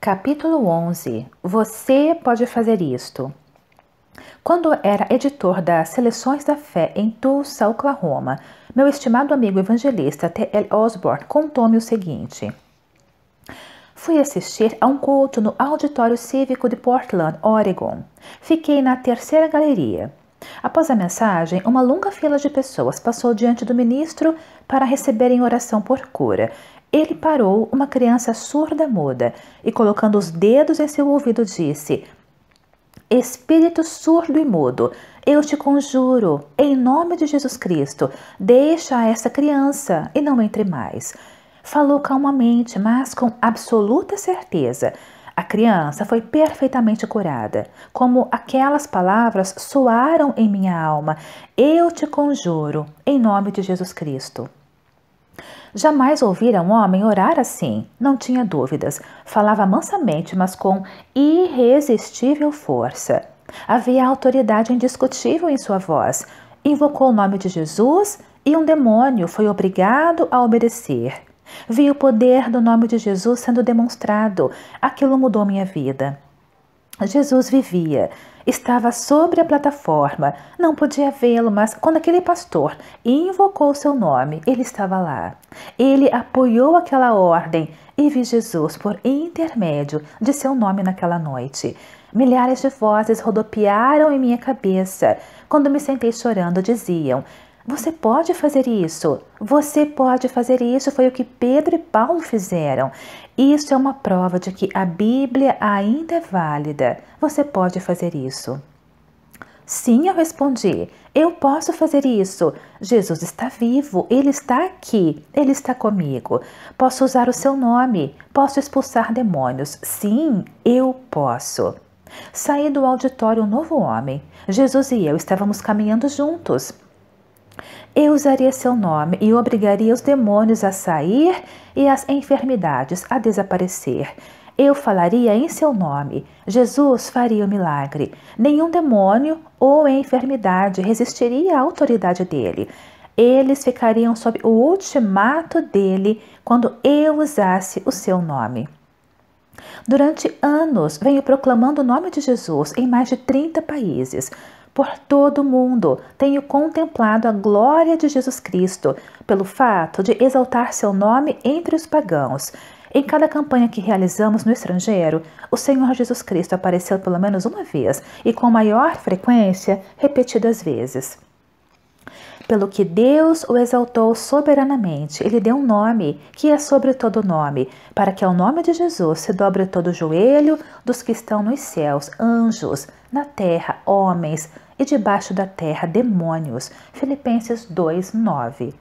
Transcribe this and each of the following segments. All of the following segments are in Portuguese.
Capítulo 11. Você pode fazer isto. Quando era editor das Seleções da Fé em Tulsa, Oklahoma, meu estimado amigo evangelista T.L. Osborne contou-me o seguinte. Fui assistir a um culto no Auditório Cívico de Portland, Oregon. Fiquei na terceira galeria. Após a mensagem, uma longa fila de pessoas passou diante do ministro para receberem oração por cura. Ele parou uma criança surda-muda e, colocando os dedos em seu ouvido, disse: Espírito surdo e mudo, eu te conjuro, em nome de Jesus Cristo, deixa essa criança e não entre mais. Falou calmamente, mas com absoluta certeza. A criança foi perfeitamente curada, como aquelas palavras soaram em minha alma. Eu te conjuro, em nome de Jesus Cristo. Jamais ouvira um homem orar assim, não tinha dúvidas. Falava mansamente, mas com irresistível força. Havia autoridade indiscutível em sua voz. Invocou o nome de Jesus e um demônio foi obrigado a obedecer. Vi o poder do nome de Jesus sendo demonstrado. Aquilo mudou minha vida. Jesus vivia. Estava sobre a plataforma. Não podia vê-lo, mas quando aquele pastor invocou seu nome, ele estava lá. Ele apoiou aquela ordem e vi Jesus por intermédio de seu nome naquela noite. Milhares de vozes rodopiaram em minha cabeça. Quando me sentei chorando, diziam: Você pode fazer isso. Você pode fazer isso. Foi o que Pedro e Paulo fizeram. Isso é uma prova de que a Bíblia ainda é válida. Você pode fazer isso. Sim, eu respondi. Eu posso fazer isso. Jesus está vivo. Ele está aqui. Ele está comigo. Posso usar o seu nome. Posso expulsar demônios. Sim, eu posso. Saí do auditório um novo homem. Jesus e eu estávamos caminhando juntos. Eu usaria seu nome e obrigaria os demônios a sair e as enfermidades a desaparecer. Eu falaria em seu nome. Jesus faria o milagre. Nenhum demônio ou enfermidade resistiria à autoridade dele. Eles ficariam sob o ultimato dele quando eu usasse o seu nome. Durante anos, venho proclamando o nome de Jesus em mais de 30 países. Por todo o mundo, tenho contemplado a glória de Jesus Cristo pelo fato de exaltar seu nome entre os pagãos. Em cada campanha que realizamos no estrangeiro, o Senhor Jesus Cristo apareceu pelo menos uma vez e com maior frequência, repetidas vezes. Pelo que Deus o exaltou soberanamente, ele deu um nome que é sobre todo nome, para que ao nome de Jesus se dobre todo o joelho dos que estão nos céus, anjos, na terra, homens, e debaixo da terra, demônios. Filipenses 2:9.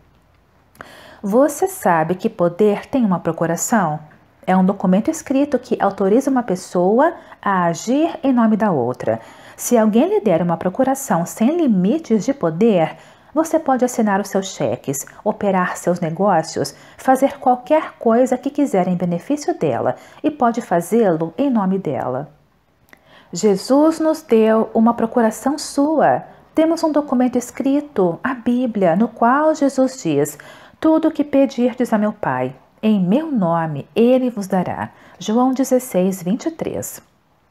Você sabe que poder tem uma procuração? É um documento escrito que autoriza uma pessoa a agir em nome da outra. Se alguém lhe der uma procuração sem limites de poder, você pode assinar os seus cheques, operar seus negócios, fazer qualquer coisa que quiser em benefício dela e pode fazê-lo em nome dela. Jesus nos deu uma procuração sua. Temos um documento escrito, a Bíblia, no qual Jesus diz: Tudo o que pedirdes a meu Pai, em meu nome, Ele vos dará. João 16:23.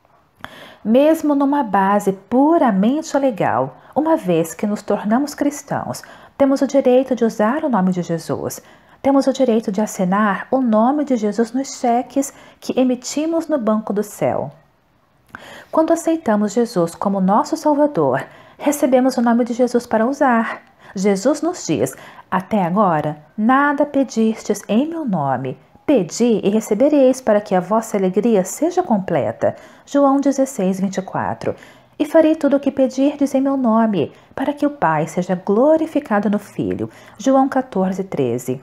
Mesmo numa base puramente legal, uma vez que nos tornamos cristãos, temos o direito de usar o nome de Jesus. Temos o direito de assinar o nome de Jesus nos cheques que emitimos no banco do céu. Quando aceitamos Jesus como nosso Salvador, recebemos o nome de Jesus para usar. Jesus nos diz: Até agora, nada pedistes em meu nome. Pedi e recebereis para que a vossa alegria seja completa. João 16:24. E farei tudo o que pedirdes em meu nome, para que o Pai seja glorificado no Filho. João 14:13.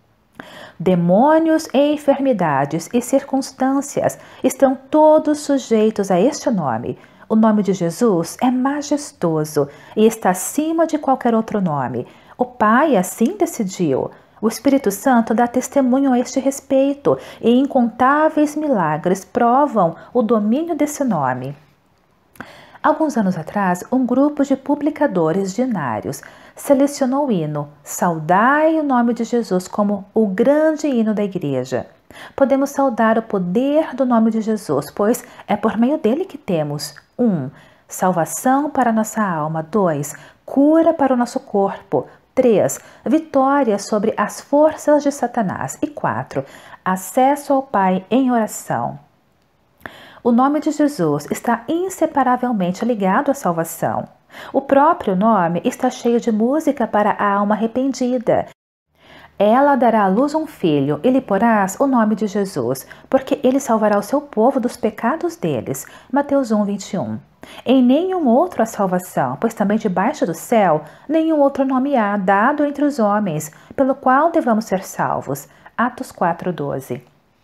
Demônios, enfermidades e circunstâncias estão todos sujeitos a este nome. O nome de Jesus é majestoso e está acima de qualquer outro nome. O Pai assim decidiu. O Espírito Santo dá testemunho a este respeito e incontáveis milagres provam o domínio desse nome. Alguns anos atrás, um grupo de publicadores dinários selecionou o hino Saudai o nome de Jesus como o grande hino da igreja. Podemos saudar o poder do nome de Jesus, pois é por meio dele que temos 1. Salvação para nossa alma. 2. Cura para o nosso corpo. 3. Vitória sobre as forças de Satanás. E 4. Acesso ao Pai em oração. O nome de Jesus está inseparavelmente ligado à salvação. O próprio nome está cheio de música para a alma arrependida. Ela dará à luz um filho e lhe porás o nome de Jesus, porque ele salvará o seu povo dos pecados deles. Mateus 1, 21. Em nenhum outro há salvação, pois também debaixo do céu nenhum outro nome há dado entre os homens, pelo qual devamos ser salvos. Atos 4, 12.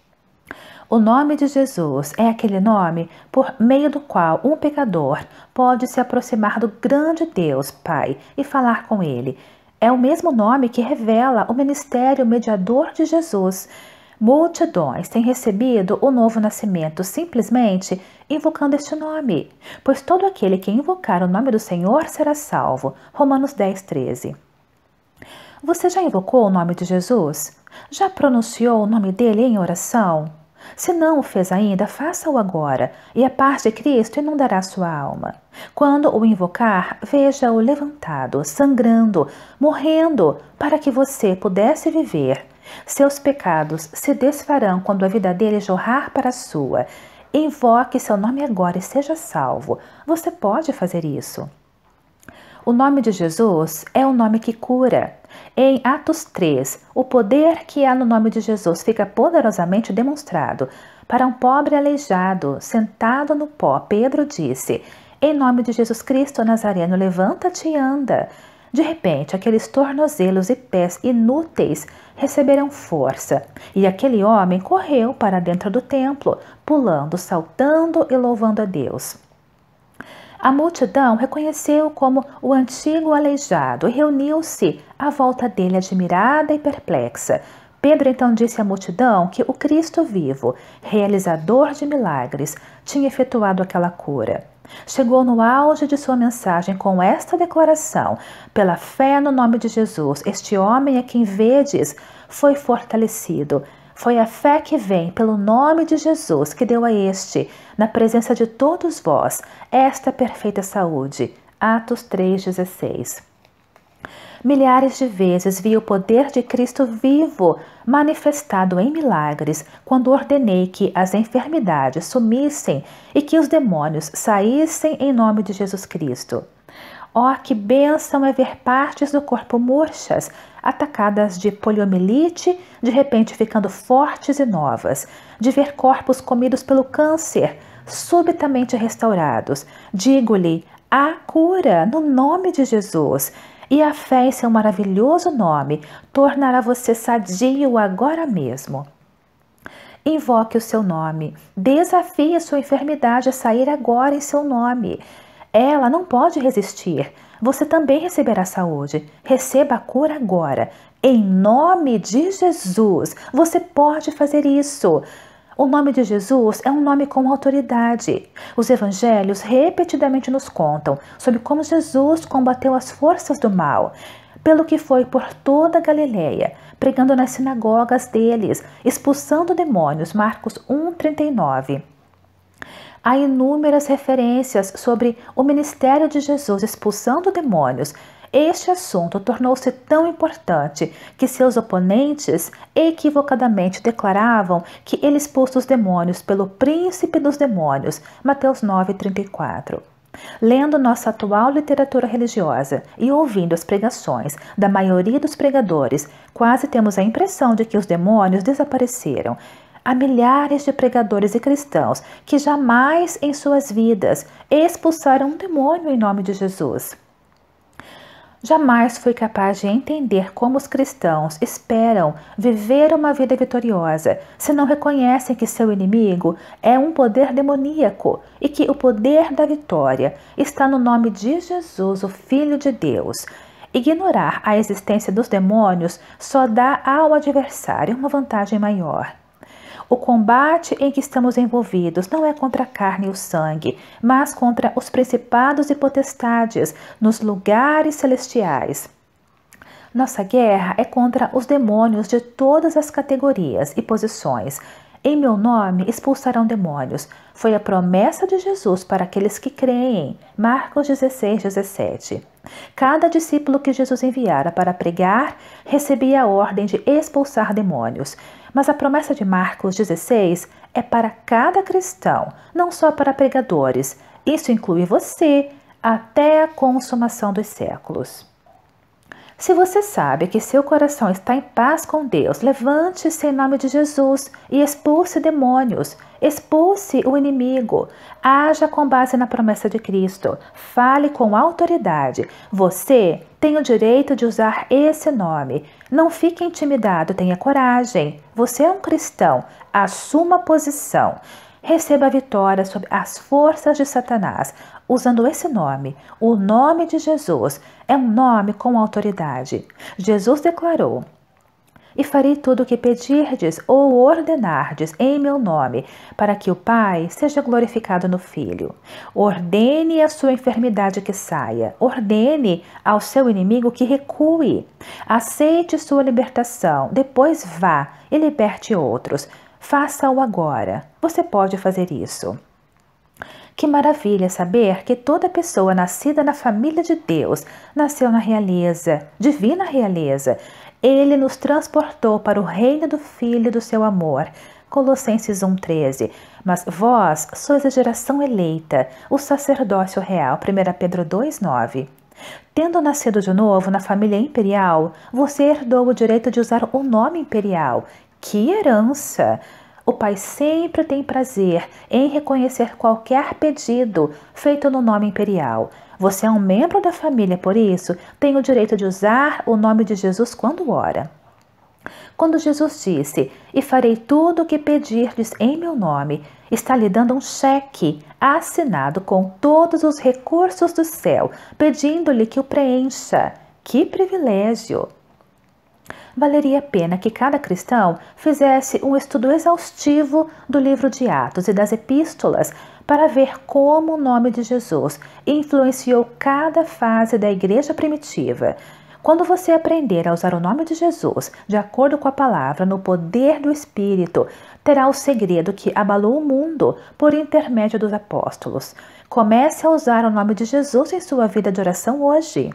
O nome de Jesus é aquele nome por meio do qual um pecador pode se aproximar do grande Deus, Pai, e falar com ele. É o mesmo nome que revela o ministério mediador de Jesus. Multidões têm recebido o novo nascimento simplesmente invocando este nome, pois todo aquele que invocar o nome do Senhor será salvo. Romanos 10, 13. Você já invocou o nome de Jesus? Já pronunciou o nome dele em oração? Se não o fez ainda, faça-o agora, e a paz de Cristo inundará sua alma. Quando o invocar, veja-o levantado, sangrando, morrendo, para que você pudesse viver. Seus pecados se desfarão quando a vida dele jorrar para a sua. Invoque seu nome agora e seja salvo. Você pode fazer isso. O nome de Jesus é o nome que cura. Em Atos 3, o poder que há no nome de Jesus fica poderosamente demonstrado. Para um pobre aleijado, sentado no pó, Pedro disse: em nome de Jesus Cristo Nazareno, levanta-te e anda. De repente, aqueles tornozelos e pés inúteis receberam força, e aquele homem correu para dentro do templo, pulando, saltando e louvando a Deus. A multidão reconheceu-o como o antigo aleijado e reuniu-se à volta dele admirada e perplexa. Pedro então disse à multidão que o Cristo vivo, realizador de milagres, tinha efetuado aquela cura. Chegou no auge de sua mensagem com esta declaração: pela fé no nome de Jesus, este homem a quem vedes foi fortalecido. Foi a fé que vem pelo nome de Jesus que deu a este, na presença de todos vós, esta perfeita saúde. Atos 3,16. Milhares de vezes vi o poder de Cristo vivo manifestado em milagres quando ordenei que as enfermidades sumissem e que os demônios saíssem em nome de Jesus Cristo. Oh, que bênção é ver partes do corpo murchas, atacadas de poliomielite, de repente ficando fortes e novas, de ver corpos comidos pelo câncer, subitamente restaurados. Digo-lhe, há cura no nome de Jesus, e a fé em seu maravilhoso nome tornará você sadio agora mesmo. Invoque o seu nome, desafie a sua enfermidade a sair agora em seu nome. Ela não pode resistir. Você também receberá saúde. Receba a cura agora. Em nome de Jesus, você pode fazer isso. O nome de Jesus é um nome com autoridade. Os evangelhos repetidamente nos contam sobre como Jesus combateu as forças do mal, pelo que foi por toda a Galileia, pregando nas sinagogas deles, expulsando demônios. Marcos 1:39. Há inúmeras referências sobre o ministério de Jesus expulsando demônios. Este assunto tornou-se tão importante que seus oponentes equivocadamente declaravam que ele expulsa os demônios pelo príncipe dos demônios. Mateus 9:34. Lendo nossa atual literatura religiosa e ouvindo as pregações da maioria dos pregadores, quase temos a impressão de que os demônios desapareceram. Há milhares de pregadores e cristãos que jamais em suas vidas expulsaram um demônio em nome de Jesus. Jamais fui capaz de entender como os cristãos esperam viver uma vida vitoriosa se não reconhecem que seu inimigo é um poder demoníaco e que o poder da vitória está no nome de Jesus, o Filho de Deus. Ignorar a existência dos demônios só dá ao adversário uma vantagem maior. O combate em que estamos envolvidos não é contra a carne e o sangue, mas contra os principados e potestades nos lugares celestiais. Nossa guerra é contra os demônios de todas as categorias e posições. Em meu nome expulsarão demônios. Foi a promessa de Jesus para aqueles que creem. Marcos 16, 17. Cada discípulo que Jesus enviara para pregar recebia a ordem de expulsar demônios. Mas a promessa de Marcos 16 é para cada cristão, não só para pregadores. Isso inclui você, até a consumação dos séculos. Se você sabe que seu coração está em paz com Deus, levante-se em nome de Jesus e expulse demônios, expulse o inimigo. Haja com base na promessa de Cristo. Fale com autoridade. Você tem o direito de usar esse nome. Não fique intimidado, tenha coragem. Você é um cristão. Assuma posição. Receba a vitória sobre as forças de Satanás, usando esse nome. O nome de Jesus é um nome com autoridade. Jesus declarou: e farei tudo o que pedirdes ou ordenardes em meu nome, para que o Pai seja glorificado no Filho. Ordene a sua enfermidade que saia. Ordene ao seu inimigo que recue. Aceite sua libertação. Depois vá e liberte outros. Faça-o agora. Você pode fazer isso. Que maravilha saber que toda pessoa nascida na família de Deus nasceu na realeza, divina realeza. Ele nos transportou para o reino do Filho do seu amor. Colossenses 1,13. Mas vós sois a geração eleita, o sacerdócio real. 1 Pedro 2,9. Tendo nascido de novo na família imperial, você herdou o direito de usar o nome imperial. Que herança! O Pai sempre tem prazer em reconhecer qualquer pedido feito no nome imperial. Você é um membro da família, por isso, tem o direito de usar o nome de Jesus quando ora. Quando Jesus disse, e farei tudo o que pedirdes em meu nome, está lhe dando um cheque assinado com todos os recursos do céu, pedindo-lhe que o preencha. Que privilégio! Valeria a pena que cada cristão fizesse um estudo exaustivo do livro de Atos e das epístolas para ver como o nome de Jesus influenciou cada fase da igreja primitiva. Quando você aprender a usar o nome de Jesus de acordo com a palavra no poder do Espírito, terá o segredo que abalou o mundo por intermédio dos apóstolos. Comece a usar o nome de Jesus em sua vida de oração hoje.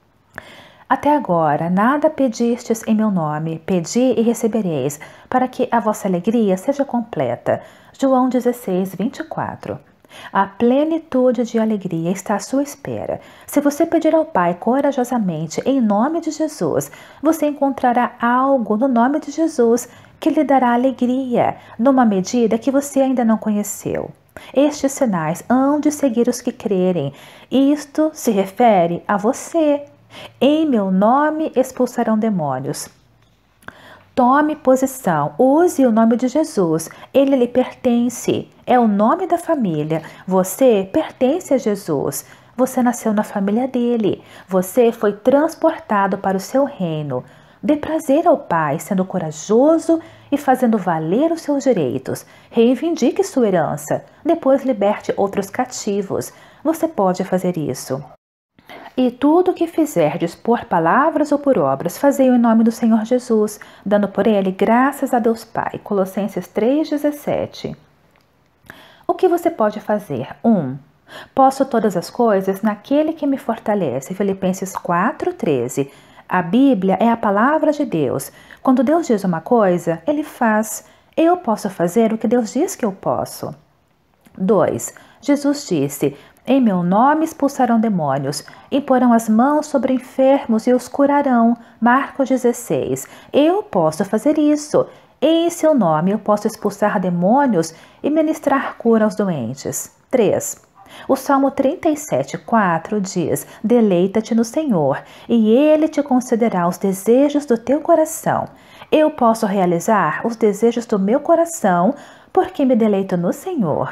Até agora, nada pedistes em meu nome, pedi e recebereis, para que a vossa alegria seja completa. João 16, 24. A plenitude de alegria está à sua espera. Se você pedir ao Pai corajosamente em nome de Jesus, você encontrará algo no nome de Jesus que lhe dará alegria, numa medida que você ainda não conheceu. Estes sinais hão de seguir os que crerem. Isto se refere a você. Em meu nome expulsarão demônios. Tome posição, use o nome de Jesus, ele lhe pertence, é o nome da família, você pertence a Jesus, você nasceu na família dele, você foi transportado para o seu reino. Dê prazer ao Pai, sendo corajoso e fazendo valer os seus direitos. Reivindique sua herança, depois liberte outros cativos. Você pode fazer isso. E tudo o que fizerdes por palavras ou por obras, fazei-o em nome do Senhor Jesus, dando por ele graças a Deus Pai. Colossenses 3,17. O que você pode fazer? 1. Posso todas as coisas naquele que me fortalece. Filipenses 4,13. A Bíblia é a palavra de Deus. Quando Deus diz uma coisa, ele faz. Eu posso fazer o que Deus diz que eu posso. 2. Jesus disse: em meu nome expulsarão demônios, imporão as mãos sobre enfermos e os curarão. Marcos 16. Eu posso fazer isso. Em seu nome eu posso expulsar demônios e ministrar cura aos doentes. 3. O Salmo 37,4 diz: deleita-te no Senhor, e Ele te concederá os desejos do teu coração. Eu posso realizar os desejos do meu coração, porque me deleito no Senhor.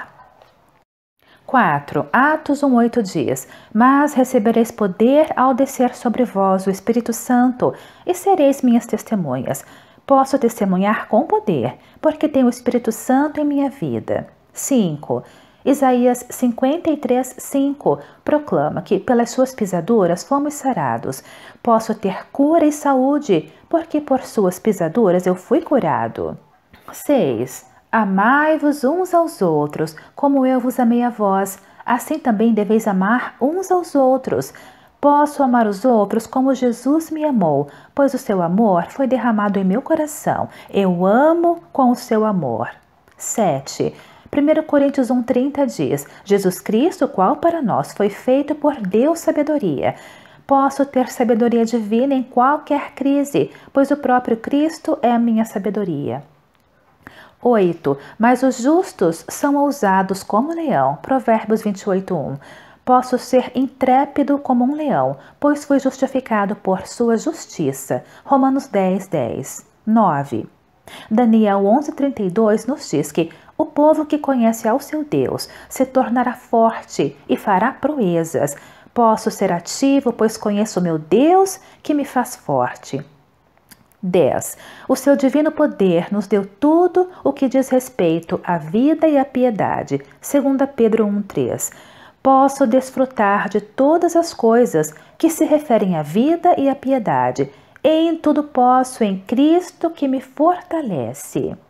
4. Atos 1,8 diz: mas recebereis poder ao descer sobre vós o Espírito Santo, e sereis minhas testemunhas. Posso testemunhar com poder, porque tenho o Espírito Santo em minha vida. 5. Isaías 53:5 proclama que pelas suas pisaduras fomos sarados. Posso ter cura e saúde, porque por suas pisaduras eu fui curado. 6. Amai-vos uns aos outros, como eu vos amei a vós, assim também deveis amar uns aos outros. Posso amar os outros como Jesus me amou, pois o seu amor foi derramado em meu coração. Eu amo com o seu amor. 7. 1 Coríntios 1,30 diz: Jesus Cristo, qual para nós foi feito por Deus sabedoria. Posso ter sabedoria divina em qualquer crise, pois o próprio Cristo é a minha sabedoria. 8. Mas os justos são ousados como um leão. Provérbios 28:1. Posso ser intrépido como um leão, pois fui justificado por sua justiça. Romanos 10:10. 9. Daniel 11:32 nos diz que o povo que conhece ao seu Deus se tornará forte e fará proezas. Posso ser ativo, pois conheço o meu Deus que me faz forte. 10. O seu divino poder nos deu tudo o que diz respeito à vida e à piedade. 2 Pedro 1:3. Posso desfrutar de todas as coisas que se referem à vida e à piedade. Em tudo posso em Cristo que me fortalece.